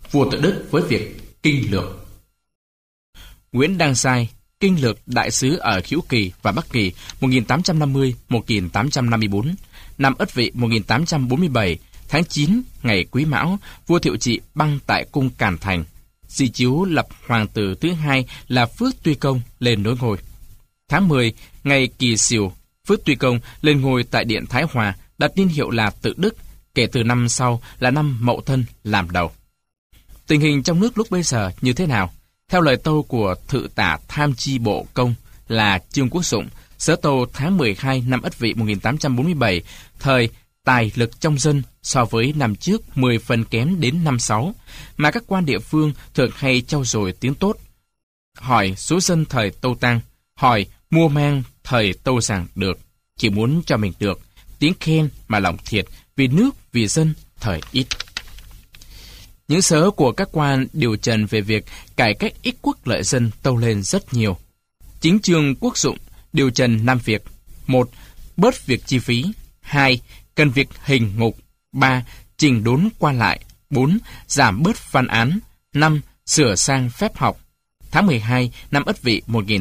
vua tự Đức với việc kinh lược. Nguyễn Đăng Sai, kinh lược đại sứ ở Hữu Kỳ và Bắc Kỳ 1850-1854, năm Ất Vị 1847, tháng 9 ngày Quý Mão, vua Thiệu Trị băng tại cung Càn Thành, di chiếu lập hoàng tử thứ hai là Phước Tuy Công lên nối ngôi. Tháng 10 ngày Kỳ Sửu, Phước Tuy Công lên ngôi tại điện Thái Hòa, đặt niên hiệu là Tự Đức, kể từ năm sau là năm Mậu Thân làm đầu. Tình hình trong nước lúc bấy giờ như thế nào? Theo lời tâu của Thự tả Tham chi bộ công là Trương Quốc Dụng, sớ tâu tháng 12 năm Ất Vị 1847, thời tài lực trong dân so với năm trước 10 phần kém đến năm 6, mà các quan địa phương thường hay trau dồi tiếng tốt. Hỏi số dân thời Tâu Tăng, hỏi mua mang thời Tâu Giảng được, chỉ muốn cho mình được, tiếng khen mà lòng thiệt, vì nước, vì dân, thời ít. Những sớ của các quan điều trần về việc cải cách ích quốc lợi dân tâu lên rất nhiều. Chính Trương Quốc Dụng điều trần 5 việc: 1. Bớt việc chi phí. 2. Cần việc hình ngục. 3. Chỉnh đốn quan lại. 4. Giảm bớt văn án. 5. Sửa sang phép học. Tháng 12 năm Ất Vị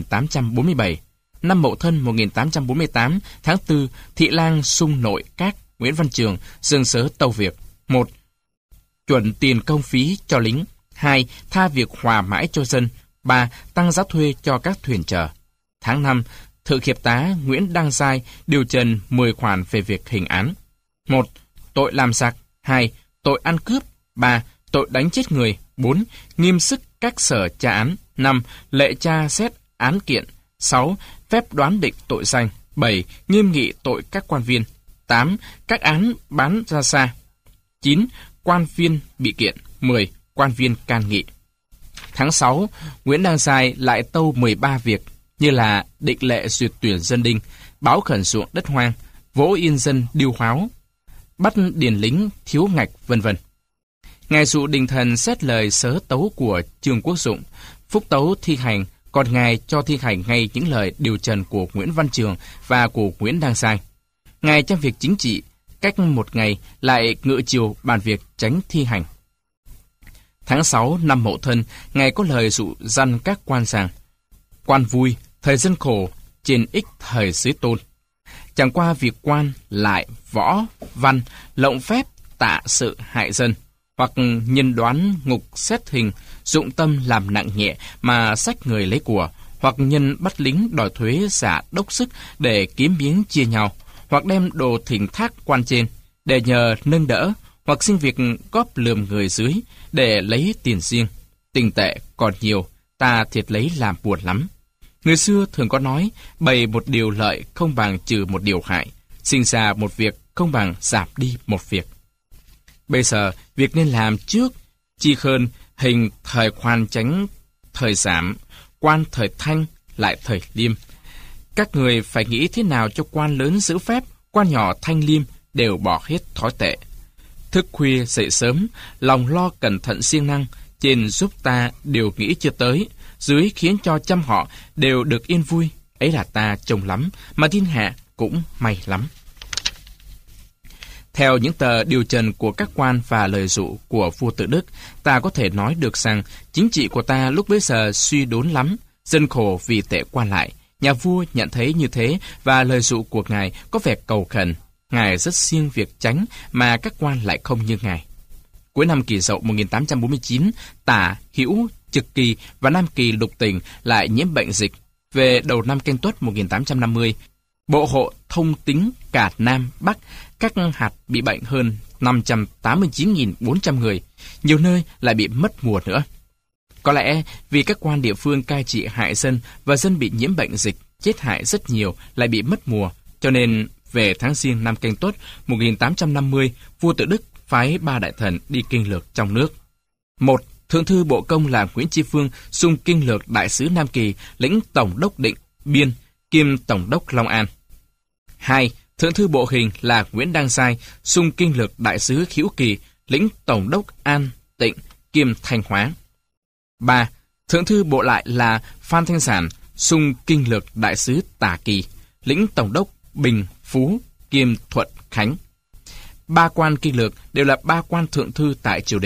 1847, năm Mậu Thân 1848, tháng 4, Thị lang Sung Nội Các Nguyễn Văn Trường dâng sớ tâu việc: 1. Chuẩn tiền công phí cho lính. 2. Tha việc hòa mãi cho dân. 3. Tăng giá thuê cho các thuyền chở. Tháng 5, Thự Hiệp tá Nguyễn Đăng Sai điều trần 10 khoản về việc hình án. 1. Tội làm sạc. 2. Tội ăn cướp. 3. Tội đánh chết người. 4. Nghiêm sức các sở tra án. 5. Lệ tra xét án kiện. 6. Phép đoán định tội danh. 7. Nghiêm nghị tội các quan viên. 8. Các án bán ra xa. 9. Quan viên bị kiện. 10. Quan viên can nghị. Tháng 6, Nguyễn Đăng Sai lại tâu 13 việc như là định lệ duyệt tuyển dân đinh, báo khẩn ruộng đất hoang, vỗ yên dân điêu hoáo, bắt điền lính thiếu ngạch, vân vân. Ngài dụ đình thần xét lời sớ tấu của Trương Quốc Dụng, phúc tấu thi hành, còn ngài cho thi hành ngay những lời điều trần của Nguyễn Văn Trường và của Nguyễn Đăng Sai. Ngài trong việc chính trị, cách một ngày lại ngự chiều bàn việc tránh thi hành. Tháng 6 năm Mậu Thân, ngài có lời dụ dăn các quan rằng: quan vui, thời dân khổ, trên ích thời dưới tôn. Chẳng qua việc quan lại võ văn lộng phép tạ sự hại dân, hoặc nhân đoán ngục xét hình, dụng tâm làm nặng nhẹ mà xách người lấy của, hoặc nhân bắt lính đòi thuế giả đốc sức để kiếm miếng chia nhau, hoặc đem đồ thỉnh thác quan trên để nhờ nâng đỡ, hoặc xin việc góp lườm người dưới để lấy tiền riêng. Tình tệ còn nhiều, ta thiệt lấy làm buồn lắm. Người xưa thường có nói, bày một điều lợi không bằng trừ một điều hại, sinh ra một việc không bằng giảm đi một việc. Bây giờ, việc nên làm trước, chi hơn hình thời khoan tránh thời giảm, quan thời thanh lại thời liêm. Các người phải nghĩ thế nào cho quan lớn giữ phép, quan nhỏ thanh liêm đều bỏ hết thói tệ. Thức khuya dậy sớm, lòng lo cẩn thận siêng năng, trên giúp ta đều nghĩ chưa tới, dưới khiến cho trăm họ đều được yên vui. Ấy là ta trông lắm, mà thiên hạ cũng may lắm. Theo những tờ điều trần của các quan và lời dụ của vua Tự Đức, ta có thể nói được rằng chính trị của ta lúc bấy giờ suy đốn lắm, dân khổ vì tệ quan lại. Nhà vua nhận thấy như thế và lời dụ của ngài có vẻ cầu khẩn. Ngài rất siêng việc tránh mà các quan lại không như ngài. Cuối năm Kỷ Dậu 1849, Tả, Hữu, Trực Kỳ và Nam Kỳ lục tỉnh lại nhiễm bệnh dịch. Về đầu năm Canh Tuất 1850, bộ hộ thông tính cả Nam, Bắc, các hạt bị bệnh hơn 589.400 người. Nhiều nơi lại bị mất mùa nữa. Có lẽ vì các quan địa phương cai trị hại dân và dân bị nhiễm bệnh dịch, chết hại rất nhiều, lại bị mất mùa, cho nên về tháng Giêng năm Canh Tuất 1850, vua Tự Đức phái 3 đại thần đi kinh lược trong nước. 1. Thượng thư bộ công là Nguyễn Tri Phương xung kinh lược đại sứ Nam Kỳ, lĩnh tổng đốc Định Biên, kiêm tổng đốc Long An. 2. Thượng thư bộ hình là Nguyễn Đăng Sai xung kinh lược đại sứ Hữu Kỳ, lĩnh tổng đốc An Tịnh, kiêm Thanh Hóa. 3. Thượng thư bộ lại là Phan Thanh Sản xung kinh lược đại sứ Tả Kỳ, lĩnh tổng đốc Bình Phú, kiêm Thuận Khánh. 3 quan kinh lược đều là 3 quan thượng thư tại triều đình.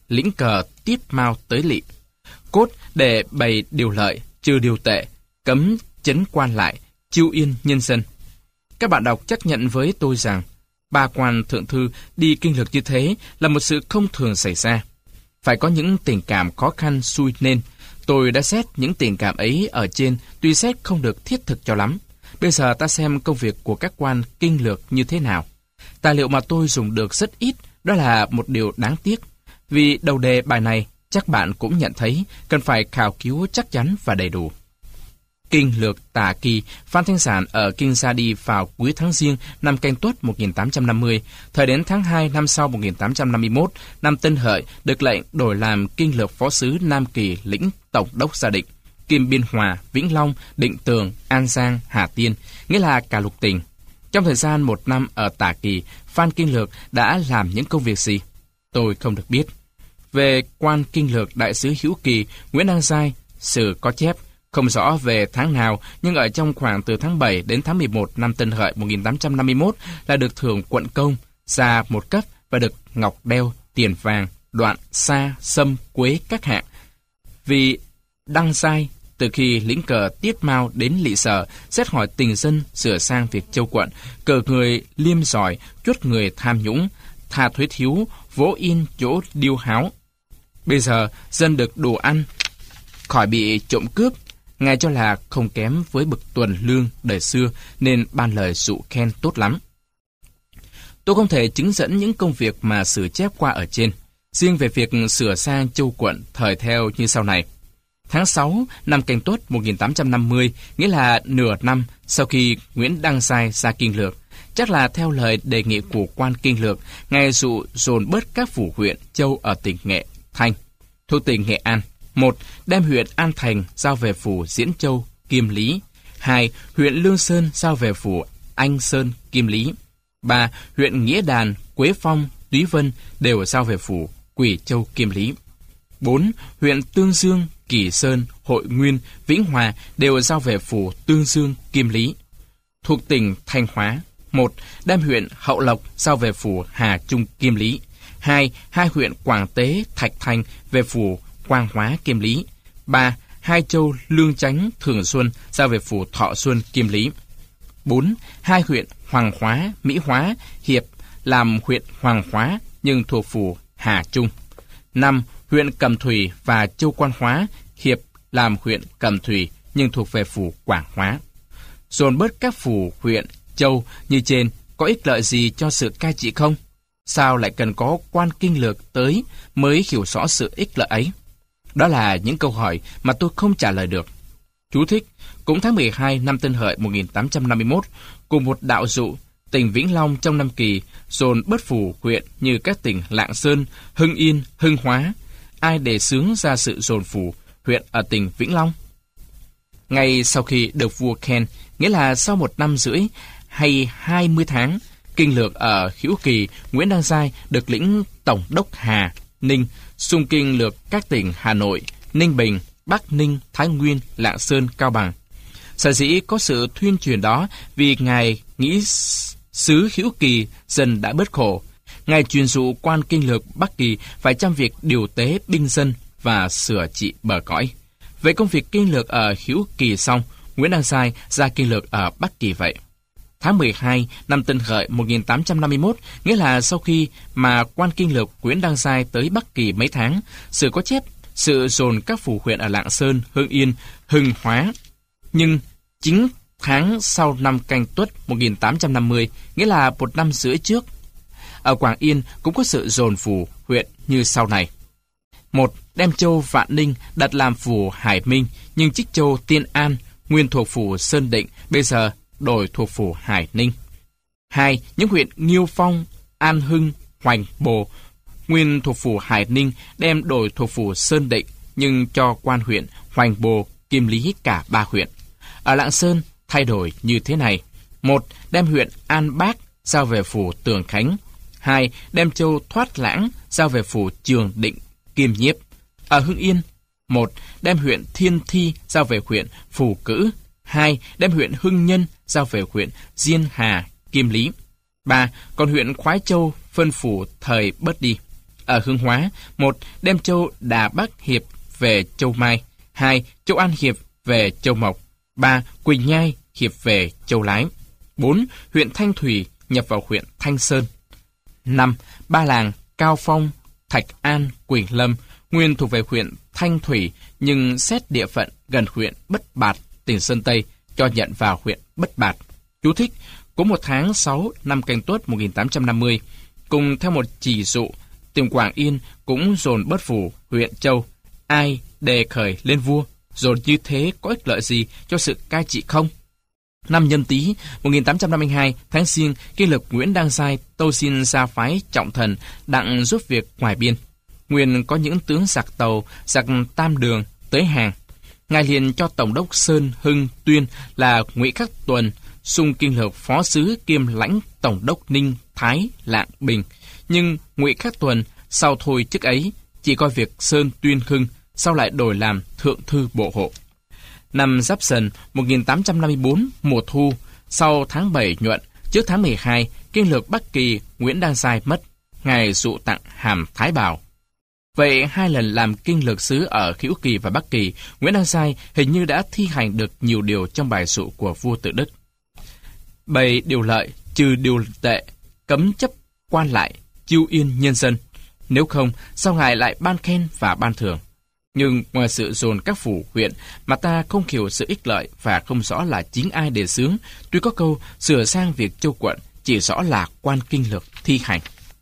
lĩnh cờ tiết mao tới lỵ. Cốt để bày điều lợi, trừ điều tệ, cấm chấn quan lại, chiêu yên nhân dân. Các bạn đọc chắc nhận với tôi rằng, ba quan thượng thư đi kinh lược như thế là một sự không thường xảy ra. Phải có những tình cảm khó khăn xui nên. Tôi đã xét những tình cảm ấy ở trên, tuy xét không được thiết thực cho lắm. Bây giờ ta xem công việc của các quan kinh lược như thế nào. Tài liệu mà tôi dùng được rất ít, đó là một điều đáng tiếc. Vì đầu đề bài này, chắc bạn cũng nhận thấy, cần phải khảo cứu chắc chắn và đầy đủ. Kinh lược Tả Kỳ, Phan Thanh Sản ở Kinh Sa Đi vào cuối tháng Giêng năm Canh Tuất 1850, thời đến tháng 2 năm sau 1851, năm Tân Hợi được lệnh đổi làm kinh lược phó sứ Nam Kỳ lĩnh tổng đốc Gia Định, kiêm Biên Hòa, Vĩnh Long, Định Tường, An Giang, Hà Tiên, nghĩa là cả lục tỉnh. Trong thời gian 1 năm ở Tả Kỳ, Phan Kinh Lược đã làm những công việc gì? Tôi không được biết. Về quan kinh lược đại sứ Hữu Kỳ, Nguyễn Đăng Giai, sử có chép, không rõ về tháng nào, nhưng ở trong khoảng từ tháng 7 đến tháng 11 năm Tân Hợi 1851 là được thưởng quận công, ra một cấp và được ngọc đeo, tiền vàng, đoạn, sa, sâm, quế các hạng. Vì Đăng Giai, từ khi lĩnh cờ Tiết Mao đến Lỵ Sở, xét hỏi tình dân sửa sang việc châu quận, cờ người liêm giỏi, chuất người tham nhũng, tha thuế thiếu, vỗ in chỗ điêu háo. Bây giờ, dân được đồ ăn, khỏi bị trộm cướp, ngài cho là không kém với bậc tuần lương đời xưa, nên ban lời dụ khen tốt lắm. Tôi không thể chứng dẫn những công việc mà sử chép qua ở trên. Riêng về việc sửa sang châu quận thời theo như sau này. Tháng 6 năm Canh Tuất 1850, nghĩa là nửa năm sau khi Nguyễn Đăng Giai ra kinh lược, chắc là theo lời đề nghị của quan kinh lược, ngài dụ dồn bớt các phủ huyện châu ở tỉnh Nghệ Thanh, thuộc tỉnh Nghệ An. 1. Đem huyện An Thành giao về phủ Diễn Châu, Kim Lý. 2. Huyện Lương Sơn giao về phủ Anh Sơn, Kim Lý. 3. Huyện Nghĩa Đàn, Quế Phong, Túy Vân đều giao về phủ Quỷ Châu, Kim Lý. 4. Huyện Tương Dương, Kỳ Sơn, Hội Nguyên, Vĩnh Hòa đều giao về phủ Tương Dương, Kim Lý. Thuộc tỉnh Thanh Hóa. 1. Đem huyện Hậu Lộc giao về phủ Hà Trung, Kim Lý. 2. Hai huyện Quảng Tế, Thạch Thành về phủ Quang Hóa, Kim Lý. 3. Hai châu Lương Chánh, Thường Xuân giao về phủ Thọ Xuân, Kim Lý. 4. Hai huyện Hoàng Hóa, Mỹ Hóa, Hiệp làm huyện Hoàng Hóa nhưng thuộc phủ Hà Trung. 5. Huyện Cẩm Thủy và châu Quan Hóa, Hiệp làm huyện Cẩm Thủy nhưng thuộc về phủ Quảng Hóa. Dồn bớt các phủ huyện châu như trên có ích lợi gì cho sự cai trị không? Sao lại cần có quan kinh lược tới mới hiểu rõ sự ích lợi ấy? Đó là những câu hỏi mà tôi không trả lời được. Chú thích, cũng tháng 12 năm Tân Hợi 1851, cùng một đạo dụ, tỉnh Vĩnh Long trong năm Kỳ dồn bớt phủ huyện như các tỉnh Lạng Sơn, Hưng Yên, Hưng Hóa. Ai đề xướng ra sự dồn phủ huyện ở tỉnh Vĩnh Long? Ngay sau khi được vua khen, nghĩa là sau 1 năm rưỡi hay 20 tháng, kinh lược ở Hữu Kỳ, Nguyễn Đăng Giai được lĩnh tổng đốc Hà, Ninh, xung kinh lược các tỉnh Hà Nội, Ninh Bình, Bắc Ninh, Thái Nguyên, Lạng Sơn, Cao Bằng. Sở dĩ có sự thuyên truyền đó vì ngài nghĩ xứ Hữu Kỳ dần đã bớt khổ. Ngài truyền dụ quan kinh lược Bắc Kỳ phải chăm việc điều tế binh dân và sửa trị bờ cõi. Về công việc kinh lược ở Hữu Kỳ xong, Nguyễn Đăng Giai ra kinh lược ở Bắc Kỳ vậy. Tháng 12 năm Tân Hợi 1851, nghĩa là sau khi mà quan kinh lược Nguyễn Đăng Giai tới Bắc Kỳ mấy tháng, sử có chép sự dồn các phủ huyện ở Lạng Sơn, Hưng Yên, Hưng Hóa. Nhưng 9 tháng sau năm Canh Tuất 1850, nghĩa là 1 năm rưỡi trước, ở Quảng Yên cũng có sự dồn phủ huyện như sau này. 1. Đem châu Vạn Ninh đặt làm phủ Hải Minh, nhưng trích châu Tiên An, nguyên thuộc phủ Sơn Định, bây giờ đổi thuộc phủ Hải Ninh. 2. Những huyện Nghiêu Phong, An Hưng, Hoành Bồ, nguyên thuộc phủ Hải Ninh, đem đổi thuộc phủ Sơn Định, nhưng cho quan huyện Hoành Bồ, Kim Lý cả 3 huyện. Ở Lạng Sơn, thay đổi như thế này. 1. Đem huyện An Bác giao về phủ Tường Khánh. 2. Đem châu Thoát Lãng giao về phủ Trường Định, Kim Nhiếp. Ở Hưng Yên, 1. Đem huyện Thiên Thi giao về huyện Phù Cữ. 2. Đem huyện Hưng Nhân giao về huyện Diên Hà, Kim Lý. 3. Còn huyện Khoái Châu phân phủ thời bớt đi. ở Hương Hóa: 1. Đem châu Đà Bắc Hiệp về châu Mai. 2. Châu An Hiệp về châu Mộc. 3. Quỳnh Nhai hiệp về châu Lái. 4. Huyện Thanh Thủy nhập vào huyện Thanh Sơn. 5. Ba làng Cao Phong, Thạch An, Quỳnh Lâm nguyên thuộc về huyện Thanh Thủy, nhưng xét địa phận gần huyện Bất Bạt, tỉnh Sơn Tây, cho nhận vào huyện Bất Bạt. Chú thích: Cũng một tháng 6 năm Canh Tuất 1850, cùng theo một chỉ dụ, tỉnh Quảng Yên cũng dồn bớt phủ huyện Châu. Ai đề khởi lên vua, dồn như thế có ích lợi gì cho sự cai trị không? Năm Nhâm Tý 1852, tháng Giêng, Kinh Lực Nguyễn Đăng Giai tâu xin ra phái Trọng Thần đặng giúp việc ngoài biên. Nguyên có những tướng giặc tàu, giặc Tam Đường tới hàng. Ngài liền cho Tổng đốc Sơn Hưng Tuyên là Ngụy Khắc Tuần xung Kinh Lược phó sứ kiêm lãnh Tổng đốc Ninh Thái Lạng Bình. Nhưng Ngụy Khắc Tuần sau thôi chức ấy, chỉ coi việc Sơn Tuyên Hưng, sau lại đổi làm Thượng thư Bộ hộ. Năm Giáp Dần 1854 mùa thu, sau tháng 7 nhuận, trước tháng 12, Kinh Lược Bắc Kỳ Nguyễn Đăng Giai mất. Ngài dụ tặng hàm Thái Bảo. Vậy 2 lần làm kinh lược sứ ở Khữu Kỳ và Bắc Kỳ, Nguyễn Đăng Giai hình như đã thi hành được nhiều điều trong bài dụ của vua Tự Đức. Bày điều lợi, trừ điều tệ, cấm chấp quan lại, chiêu yên nhân dân. Nếu không, sao ngài lại ban khen và ban thưởng? Nhưng ngoài sự dồn các phủ huyện mà ta không hiểu sự ích lợi và không rõ là chính ai đề xướng, tuy có câu sửa sang việc châu quận, chỉ rõ là quan kinh lược thi hành.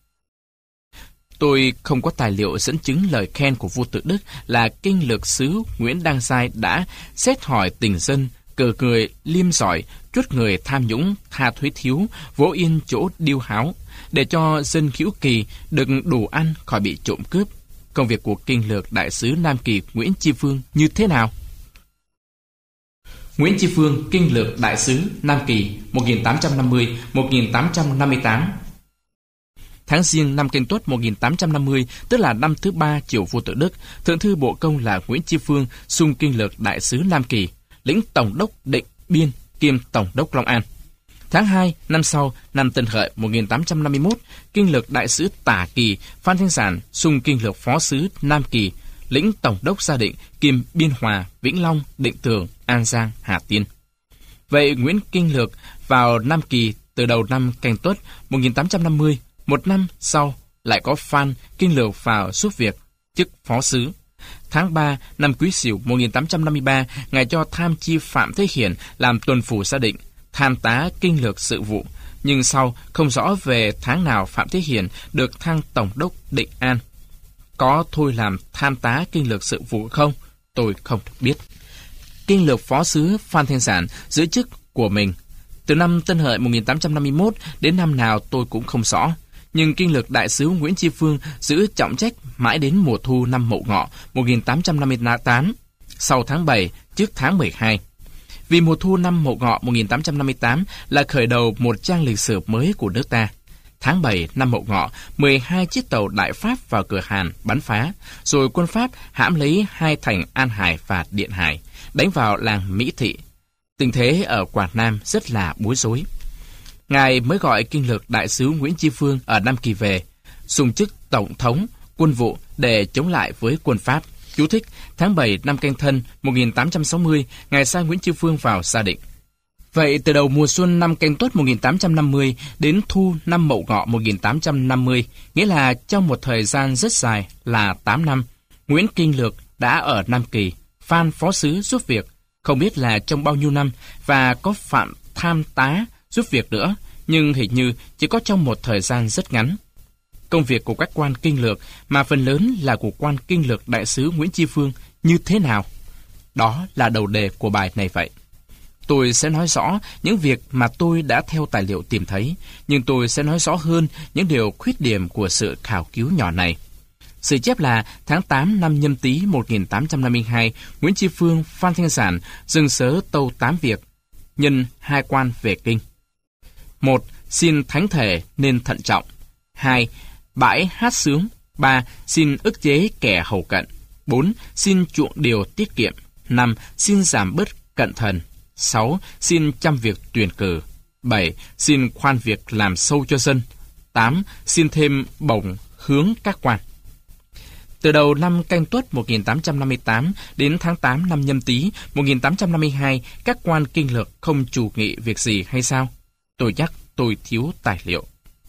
Tôi không có tài liệu dẫn chứng lời khen của vua Tự Đức là kinh lược sứ Nguyễn Đăng Giai đã xét hỏi tình dân, cờ người liêm giỏi, chuất người tham nhũng, tha thuế thiếu, vỗ yên chỗ điêu háo, để cho dân Khữu Kỳ được đủ ăn khỏi bị trộm cướp. Công việc của kinh lược đại sứ Nam Kỳ Nguyễn Chi Phương như thế nào? Nguyễn Chi Phương, kinh lược đại sứ Nam Kỳ 1850-1858. Tháng Giêng năm Canh Tuất 1850, tức là năm thứ 3 triều vua Tự Đức, Thượng thư Bộ Công là Nguyễn Chi Phương xung kinh lược đại sứ Nam Kỳ, lĩnh tổng đốc Định Biên kiêm tổng đốc Long An. Tháng 2 năm sau, năm Tân Hợi 1851, kinh lược đại sứ Tả Kỳ Phan Thanh Sản xung kinh lược phó sứ Nam Kỳ, lĩnh tổng đốc Gia Định kiêm Biên Hòa, Vĩnh Long, Định Tường, An Giang, Hà Tiên. Vậy Nguyễn kinh lược vào Nam Kỳ từ đầu năm Canh Tuất 1850, một năm sau lại có Phan kinh lược vào giúp việc chức phó sứ. Tháng 3 năm Quý Sửu 1853, ngài cho tham chi Phạm Thế Hiển làm tuần phủ Gia Định, tham tá kinh lược sự vụ, nhưng sau không rõ về tháng nào Phạm Thế Hiển được thăng tổng đốc Định An. Có thôi làm tham tá kinh lược sự vụ không? Tôi không được biết. Kinh lược phó sứ Phan Thanh Sản giữ chức của mình từ năm Tân Hợi 1851 đến năm nào tôi cũng không rõ. Nhưng kinh lược đại sứ Nguyễn Chi Phương giữ trọng trách mãi đến mùa thu năm Mậu Ngọ 1858, sau tháng 7 trước tháng 12. Vì mùa thu năm Mậu Ngọ 1858 là khởi đầu một trang lịch sử mới của nước ta. Tháng 7 năm Mậu Ngọ, 12 chiếc tàu Đại Pháp vào cửa Hàn bắn phá, rồi quân Pháp hãm lấy 2 thành An Hải và Điện Hải, đánh vào làng Mỹ Thị. Tình thế ở Quảng Nam rất là bối rối. Ngài mới gọi kinh lược đại sứ Nguyễn Chi Phương ở Nam Kỳ về, xung chức tổng thống quân vụ để chống lại với quân Pháp. Chú thích: tháng 7 năm Canh Thân 1860, ngài sai Nguyễn Chi Phương vào Gia Định. Vậy từ đầu mùa xuân năm Canh Tuất 1850 đến thu năm Mậu Ngọ 1850, nghĩa là trong một thời gian rất dài là 8 năm, Nguyễn kinh lược đã ở Nam Kỳ, Phan phó sứ giúp việc, không biết là trong bao nhiêu năm, và có Phạm tham tá giúp việc nữa, nhưng hình như chỉ có trong một thời gian rất ngắn. Công việc của các quan kinh lược, mà phần lớn là của quan kinh lược đại sứ Nguyễn Chi Phương, như thế nào? Đó là đầu đề của bài này vậy. Tôi sẽ nói rõ những việc mà tôi đã theo tài liệu tìm thấy, nhưng tôi sẽ nói rõ hơn những điều khuyết điểm của sự khảo cứu nhỏ này. Sự chép là tháng 8 năm Nhâm Tý 1852, Nguyễn Chi Phương, Phan Thanh Sản dừng sớ tâu 8 việc, nhân 2 quan về kinh. 1. Xin thánh thể nên thận trọng. 2. Bãi hát sướng. 3. Xin ức chế kẻ hầu cận. 4. Xin chuộng điều tiết kiệm. 5. Xin giảm bớt cận thần. 6. Xin chăm việc tuyển cử. 7. Xin khoan việc làm sâu cho dân. 8. Xin thêm bổng hướng các quan. Từ đầu năm Canh Tuất 1858 đến tháng 8 năm Nhâm Tý 1852, các quan kinh lược không chủ nghị việc gì hay sao? Tôi nhắc tôi thiếu tài liệu.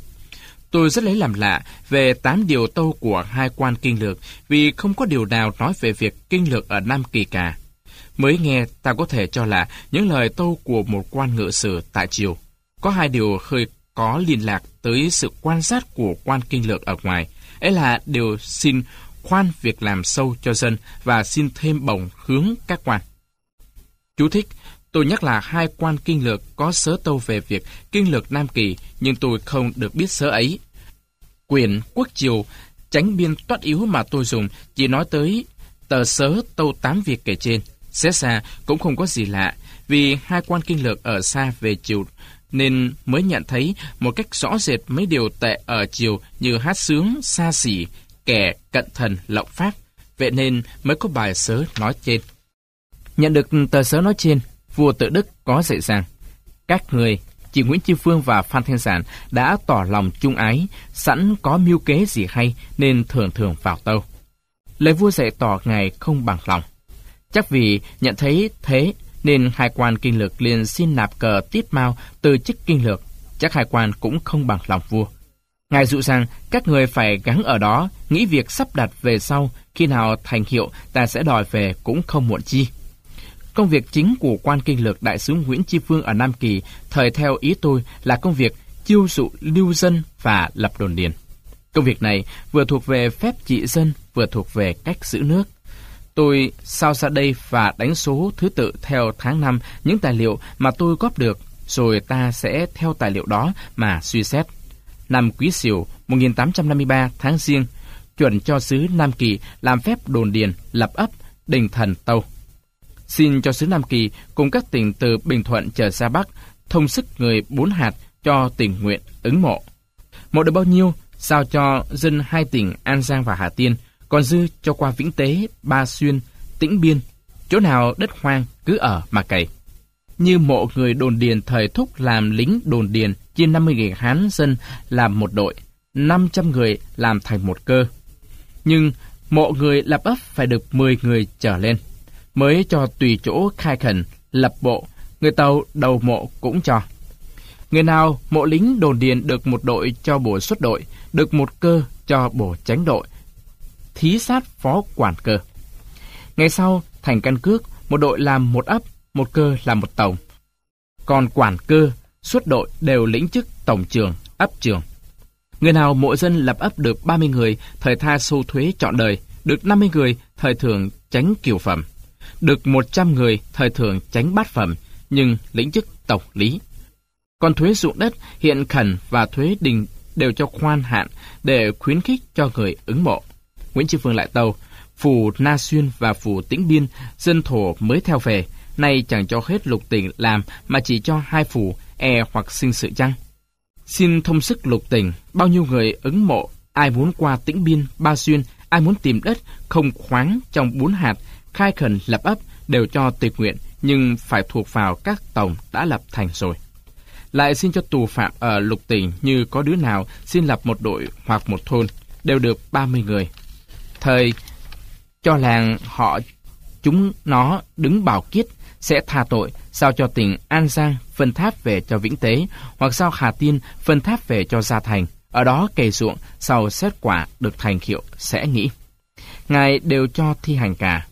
Tôi rất lấy làm lạ về 8 điều tâu của hai quan kinh lược vì không có điều nào nói về việc kinh lược ở Nam Kỳ cả. Mới nghe ta có thể cho là những lời tâu của một quan ngự sử tại triều. Có hai điều hơi có liên lạc tới sự quan sát của quan kinh lược ở ngoài. Ấy là điều xin khoan việc làm sâu cho dân và xin thêm bổng hướng các quan. Chú thích: tôi nhắc là hai quan kinh lược có sớ tâu về việc kinh lược Nam Kỳ, nhưng tôi không được biết sớ ấy. Quyển Quốc Triều chánh biên toát yếu mà tôi dùng chỉ nói tới tờ sớ tâu 8 việc kể trên. Xét xa cũng không có gì lạ, vì hai quan kinh lược ở xa về triều nên mới nhận thấy một cách rõ rệt mấy điều tệ ở triều như hát sướng, xa xỉ, kẻ cận thần lộng pháp. Vậy nên mới có bài sớ nói trên. Nhận được tờ sớ nói trên, vua Tự Đức có dạy rằng các người, chị Nguyễn Chi Phương và Phan Thanh Giản đã tỏ lòng chung ái, sẵn có mưu kế gì hay nên thường thường vào tâu. Lời vua dạy tỏ ngài không bằng lòng. Chắc vì nhận thấy thế nên hai quan kinh lược liền xin nạp cờ Tiết Mao từ chức kinh lược. Chắc hai quan cũng không bằng lòng vua. Ngài dụ rằng các người phải gắng ở đó, nghĩ việc sắp đặt về sau, khi nào thành hiệu ta sẽ đòi về cũng không muộn chi. Công việc chính của quan kinh lược đại sứ Nguyễn Chi Phương ở Nam Kỳ, thời theo ý tôi là công việc chiêu dụ lưu dân và lập đồn điền. Công việc này vừa thuộc về phép trị dân, vừa thuộc về cách giữ nước. Tôi sao ra đây và đánh số thứ tự theo tháng năm những tài liệu mà tôi góp được, rồi ta sẽ theo tài liệu đó mà suy xét. Năm Quý Sửu 1853 tháng Giêng, chuẩn cho xứ Nam Kỳ làm phép đồn điền, lập ấp, đình thần tâu. Xin cho xứ Nam Kỳ cùng các tỉnh từ Bình Thuận trở ra Bắc, thông sức người 4 hạt cho tình nguyện ứng mộ. Mộ được bao nhiêu, sao cho dân hai tỉnh An Giang và Hà Tiên, còn dư cho qua Vĩnh Tế, Ba Xuyên, Tĩnh Biên, chỗ nào đất hoang cứ ở mà cày. Như mộ người đồn điền thời Thúc làm lính đồn điền, chia 50.000 Hán dân làm một đội, 500 người làm thành một cơ. Nhưng mộ người lập ấp phải được 10 người trở lên, mới cho tùy chỗ khai khẩn, lập bộ, người Tàu đầu mộ cũng cho. Người nào mộ lính đồn điền được một đội cho bổ xuất đội, được một cơ cho bổ tránh đội, thí sát phó quản cơ. Ngày sau, thành căn cước, một đội làm một ấp, một cơ làm một tổng. Còn quản cơ, xuất đội đều lĩnh chức tổng trưởng, ấp trưởng. Người nào mộ dân lập ấp được 30 người, thời tha sâu thuế trọn đời, được 50 người, thời thưởng chánh kiều phẩm, được 100 người, thời thưởng chánh bát phẩm, nhưng lĩnh chức tổng lý. Còn thuế ruộng đất, hiện khẩn và thuế đình đều cho khoan hạn để khuyến khích cho người ứng mộ. Nguyễn Chi Phương lại tâu, phủ Na Xuyên và phủ Tĩnh Biên, dân thổ mới theo về, nay chẳng cho hết lục tỉnh làm mà chỉ cho 2 phủ, hoặc sinh sự chăng? Xin thông sức lục tỉnh, bao nhiêu người ứng mộ, ai muốn qua Tĩnh Biên, Ba Xuyên, ai muốn tìm đất không khoáng trong 4 hạt, khai khẩn lập ấp đều cho tùy nguyện, nhưng phải thuộc vào các tổng đã lập thành rồi. Lại xin cho tù phạm ở lục tỉnh như có đứa nào xin lập một đội hoặc một thôn, đều được 30 người. Thời cho làng họ chúng nó đứng bảo kiết sẽ tha tội, sao cho tỉnh An Giang phân tháp về cho Vĩnh Tế, hoặc sao Hà Tiên phân tháp về cho Gia Thành. Ở đó cày ruộng, sau xét quả được thành hiệu sẽ nghĩ. Ngài đều cho thi hành cả.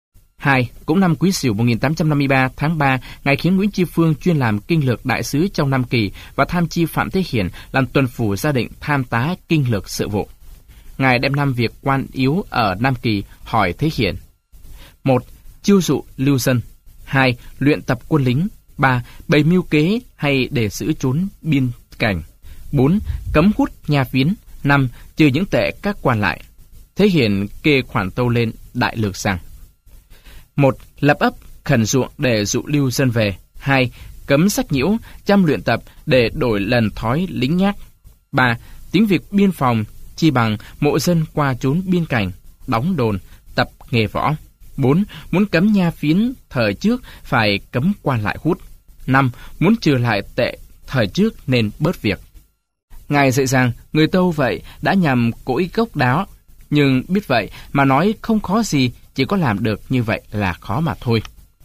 2. Cũng năm Quý Sửu 1853 tháng 3, Ngài khiến Nguyễn Chi Phương chuyên làm kinh lược đại sứ trong Nam Kỳ và tham chi Phạm Thế Hiển làm tuần phủ gia định tham tá kinh lược sự vụ. Ngài đem 5 việc quan yếu ở Nam Kỳ hỏi Thế Hiển. 1. Chiêu dụ lưu dân. 2. Luyện tập quân lính. 3. Bày mưu kế hay để giữ trốn biên cảnh. 4. Cấm hút nha phiến. 5. Trừ những tệ các quan lại. Thế Hiển kê khoản tâu lên đại lược rằng: 1. Lập ấp, khẩn ruộng để dụ lưu dân về. 2. Cấm sách nhiễu, chăm luyện tập để đổi lần thói lính nhác. 3. Tính việc biên phòng, chi bằng mộ dân qua trốn biên cảnh, đóng đồn, tập nghề võ. 4. Muốn cấm nha phiến thời trước phải cấm quan lại hút. 5. Muốn trừ lại tệ thời trước nên bớt việc. Ngài dạy rằng người Tâu vậy đã nhằm cội gốc đó Nhưng biết vậy mà nói không khó gì, chỉ có làm được như vậy là khó mà thôi.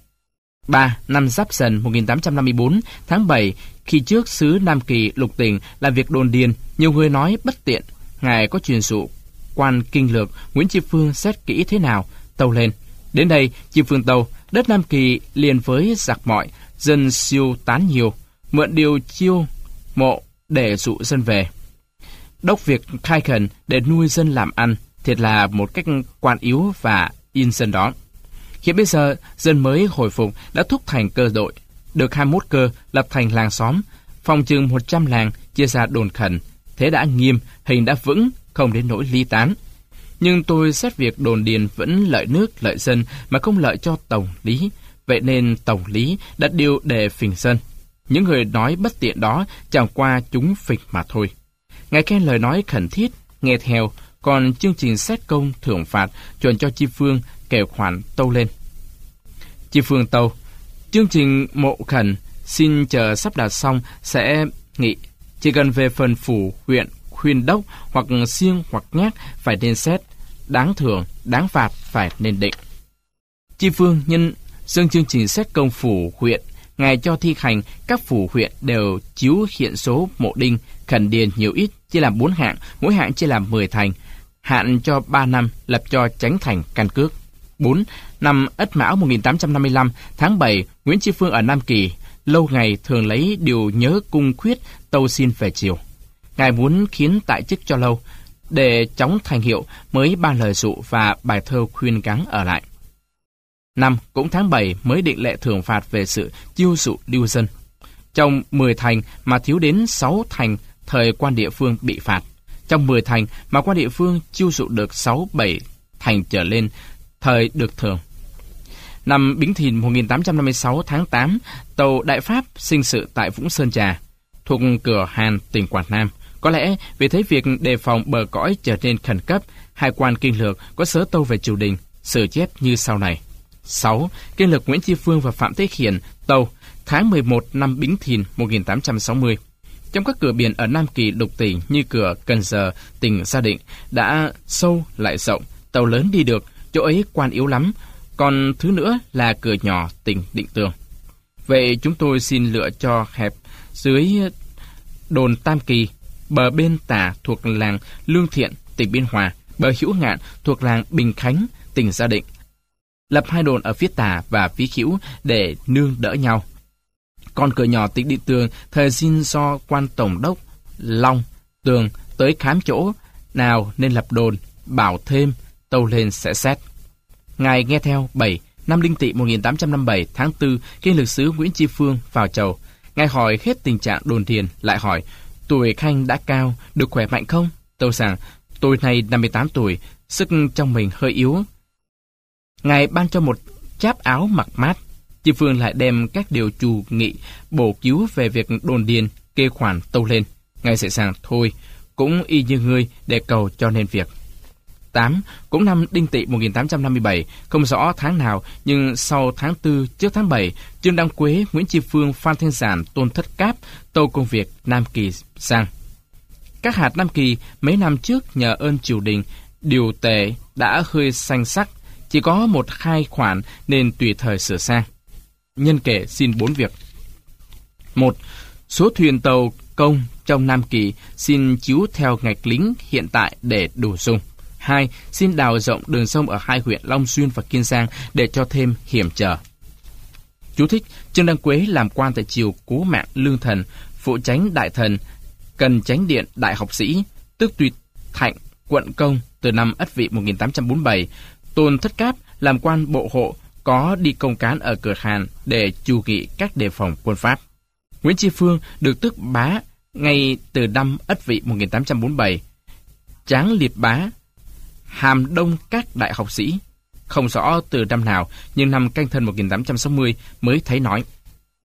3. Năm Giáp Dần 1854, tháng 7, khi trước xứ Nam Kỳ Lục Tỉnh làm việc đồn điền, nhiều người nói bất tiện. Ngài có truyền dụ quan kinh lược Nguyễn Tri Phương xét kỹ thế nào, tâu lên. Đến đây, Tri Phương tâu, đất Nam Kỳ liền với giặc mọi, dân siêu tán nhiều, mượn điều chiêu mộ để dụ dân về. Đốc việc khai khẩn để nuôi dân làm ăn, thiệt là một cách quan yếu và in dân đó. Hiện bây giờ, dân mới hồi phục đã thúc thành cơ đội, được 21 cơ lập thành làng xóm, phòng chừng 100 làng chia ra đồn khẩn. Thế đã nghiêm, hình đã vững, không đến nỗi ly tán. Nhưng tôi xét việc đồn điền vẫn lợi nước, lợi dân mà không lợi cho tổng lý. Vậy nên tổng lý đặt điều để phình dân. Những người nói bất tiện đó chẳng qua chúng phịch mà thôi. Ngài khen lời nói khẩn thiết, nghe theo, còn chương trình xét công thưởng phạt chuẩn cho Tri Phương kể khoản tâu lên. Tri Phương tâu, chương trình mộ khẩn xin chờ sắp đặt xong sẽ nghị. Chỉ cần về phần phủ, huyện, khuyên đốc hoặc siêng hoặc nhát phải nên xét, đáng thưởng, đáng phạt phải nên định. Tri Phương nhân dâng chương trình xét công phủ, huyện, ngài cho thi hành các phủ huyện đều chiếu hiện số mộ đinh, khẩn điền nhiều ít, chia làm 4 hạng, mỗi hạng chia làm 10 thành, hạn cho 3 năm, lập cho chánh thành căn cước. 4. Năm Ất Mão 1855, tháng 7, Nguyễn Tri Phương ở Nam Kỳ, lâu ngày thường lấy điều nhớ cung khuyết tâu xin về triều. Ngài muốn khiến tại chức cho lâu, để chóng thành hiệu mới ban lời dụ và bài thơ khuyên gắng ở lại. 5. Cũng tháng 7 mới định lệ thưởng phạt về sự chiêu dụ lưu dân. Trong 10 thành mà thiếu đến 6 thành, thời quan địa phương bị phạt. Trong 10 thành mà quan địa phương chiêu dụ được 6-7 thành trở lên, thời được thưởng. Năm Bính Thìn 1856, tháng 8, tàu Đại Pháp sinh sự tại Vũng Sơn Trà, thuộc Cửa Hàn, tỉnh Quảng Nam. Có lẽ vì thấy việc đề phòng bờ cõi trở nên khẩn cấp, hai quan kinh lược có sớ tâu về triều đình, sử chép như sau này. 6. Kinh lược Nguyễn Tri Phương và Phạm Thế Hiển tâu tháng 11 năm Bính Thìn 1860. Trong các cửa biển ở Nam Kỳ Lục Tỉnh như cửa Cần Giờ, tỉnh Gia Định đã sâu lại rộng, tàu lớn đi được, chỗ ấy quan yếu lắm, còn thứ nữa là cửa nhỏ tỉnh Định Tường. Vậy chúng tôi xin lựa cho hẹp dưới đồn Tam Kỳ, bờ bên tả thuộc làng Lương Thiện, tỉnh Biên Hòa, bờ hữu ngạn thuộc làng Bình Khánh, tỉnh Gia Định. Lập 2 đồn ở phía tả và phía hữu để nương đỡ nhau. Còn cửa nhỏ tỉnh Định Tường thời xin do quan tổng đốc Long Tường tới khám chỗ nào nên lập đồn, bảo thêm, tâu lên sẽ xét. Ngài nghe theo. 7. Năm Đinh Tỵ 1857, tháng 4, kinh lược sứ Nguyễn Tri Phương vào chầu. Ngài hỏi hết tình trạng đồn điền, lại hỏi, tuổi Khanh đã cao, được khỏe mạnh không? Tâu rằng, tôi nay 58 tuổi, sức trong mình hơi yếu. Ngài ban cho một cháp áo mặc mát. Tri Phương lại đem các điều trù nghị, bổ cứu về việc đồn điền, kê khoản tâu lên. Ngài dạy rằng, thôi, cũng y như ngươi để cầu cho nên việc. 8. Cũng năm Đinh Tỵ 1857, không rõ tháng nào, nhưng sau tháng 4, trước tháng 7, Trương Đăng Quế, Nguyễn Tri Phương, Phan Thanh Giản, Tôn Thất Cáp tâu công việc Nam Kỳ sang. Các hạt Nam Kỳ mấy năm trước nhờ ơn triều đình, điều tệ đã hơi xanh sắc, chỉ có 1-2 khoản nên tùy thời sửa sang. Nhân kể xin 4 việc. 1. Số thuyền tàu công trong Nam Kỳ xin chiếu theo ngạch lính hiện tại để đủ dùng. 2. Xin đào rộng đường sông ở 2 huyện Long Xuyên và Kiên Giang để cho thêm hiểm trở. Chú thích: Trương Đăng Quế làm quan tại triều Cố Mạng Lương Thần, phụ chánh đại thần, cần chánh điện đại học sĩ, tước Tuy Thạnh, quận công từ năm Ất Vị 1847. Tôn Thất Cáp làm quan bộ hộ, có đi công cán ở Cửa Hàn để chủ nghị các đề phòng quân Pháp. Nguyễn Tri Phương được tước bá ngay từ năm Ất Vị 1847. Tráng liệt bá, hàm đông các đại học sĩ. Không rõ từ năm nào, nhưng năm Canh Thân 1860 mới thấy nói.